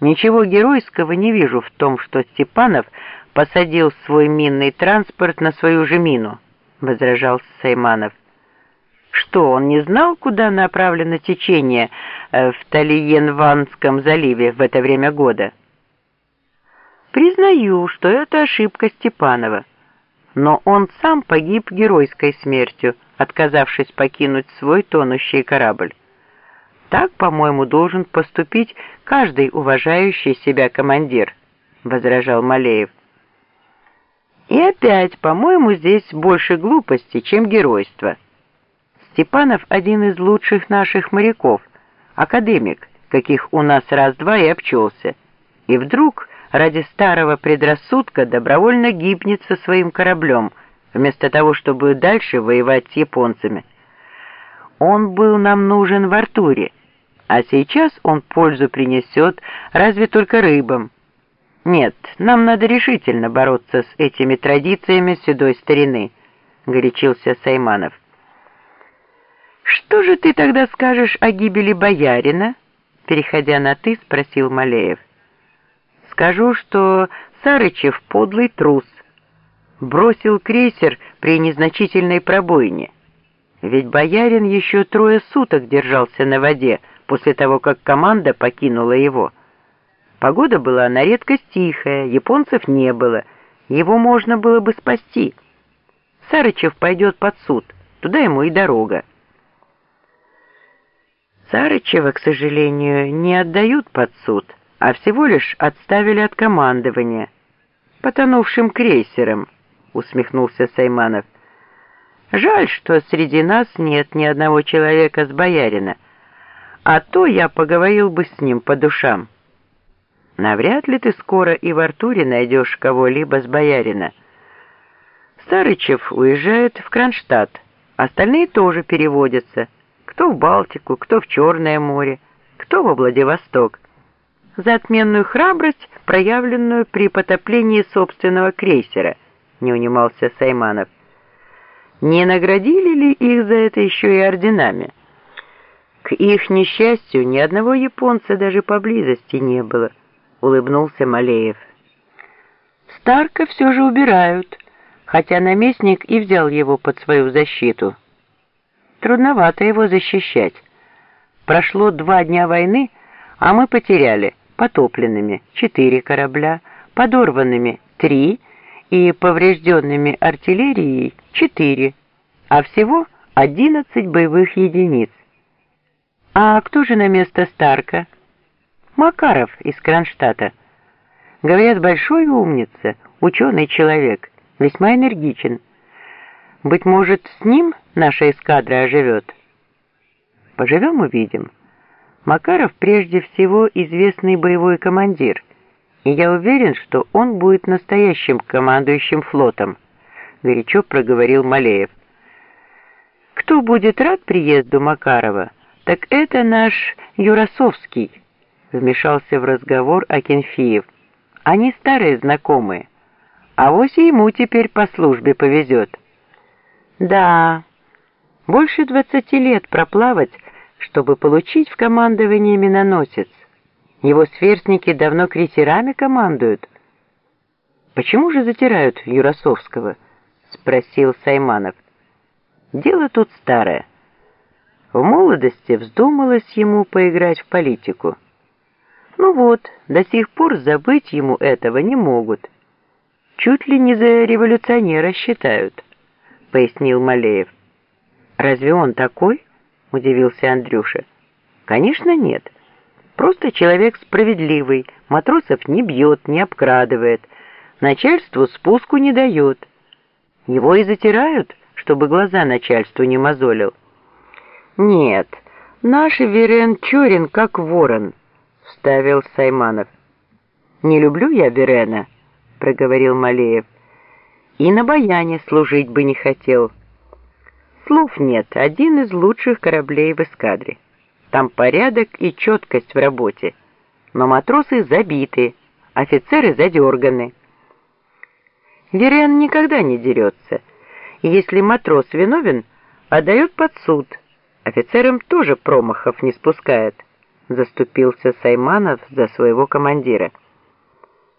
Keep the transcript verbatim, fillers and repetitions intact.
Ничего геройского не вижу в том, что Степанов посадил свой минный транспорт на свою же мину, — возражал Сайманов. Что, он не знал, куда направлено течение в Талиенванском заливе в это время года? Признаю, что это ошибка Степанова, но он сам погиб геройской смертью, отказавшись покинуть свой тонущий корабль. Так, по-моему, должен поступить каждый уважающий себя командир, — возражал Малеев. И опять, по-моему, здесь больше глупости, чем геройства. Степанов один из лучших наших моряков, академик, каких у нас раз-два и обчелся, и вдруг ради старого предрассудка добровольно гибнет со своим кораблем, вместо того, чтобы дальше воевать с японцами. Он был нам нужен в Артуре, а сейчас он пользу принесет разве только рыбам. Нет, нам надо решительно бороться с этими традициями седой старины, — горячился Сайманов. «Что же ты тогда скажешь о гибели боярина?» — переходя на «ты», спросил Малеев. «Скажу, что Сарычев подлый трус. Бросил крейсер при незначительной пробоине. Ведь боярин еще трое суток держался на воде после того, как команда покинула его. Погода была на редкость тихая, японцев не было, его можно было бы спасти. Сарычев пойдет под суд, туда ему и дорога». Сарычева, к сожалению, не отдают под суд, а всего лишь отставили от командования. «Потонувшим крейсером», — усмехнулся Сайманов. «Жаль, что среди нас нет ни одного человека с боярина, а то я поговорил бы с ним по душам. Навряд ли ты скоро и в Артуре найдешь кого-либо с боярина. Сарычев уезжает в Кронштадт, остальные тоже переводятся. Кто в Балтику, кто в Черное море, кто во Владивосток. За отменную храбрость, проявленную при потоплении собственного крейсера, — не унимался Сайманов. Не наградили ли их за это еще и орденами? К их несчастью, ни одного японца даже поблизости не было, — улыбнулся Малеев. Старка все же убирают, хотя наместник и взял его под свою защиту. Трудновато его защищать. Прошло два дня войны, а мы потеряли потопленными четыре корабля, подорванными три и поврежденными артиллерией четыре, а всего одиннадцать боевых единиц. А кто же на место Старка? Макаров из Кронштадта. Говорят, большой умница, ученый человек, весьма энергичен. Быть может, с ним наша эскадра оживет? Поживем — увидим. Макаров прежде всего известный боевой командир, и я уверен, что он будет настоящим командующим флотом, — горячо проговорил Малеев. Кто будет рад приезду Макарова, так это наш Юрасовский, — вмешался в разговор Акинфеев. Они старые знакомые, а вось и ему теперь по службе повезет. Да, больше двадцати лет проплавать, чтобы получить в командование миноносец. Его сверстники давно крейсерами командуют. «Почему же затирают Юрасовского?» — спросил Сайманов. «Дело тут старое. В молодости вздумалось ему поиграть в политику. Ну вот, до сих пор забыть ему этого не могут. Чуть ли не за революционера считают», — пояснил Малеев. «Разве он такой?» — удивился Андрюша. «Конечно нет. Просто человек справедливый, матросов не бьет, не обкрадывает, начальству спуску не дает. Его и затирают, чтобы глаза начальству не мозолил». «Нет, наш Верен Чорин как ворон», — вставил Сайманов. «Не люблю я Верена», — проговорил Малеев. «И на баяне служить бы не хотел. Слов нет, один из лучших кораблей в эскадре. Там порядок и четкость в работе, но матросы забиты, офицеры задерганы. Верен никогда не дерется, и если матрос виновен, отдает под суд, офицерам тоже промахов не спускает. заступился Сайманов за своего командира.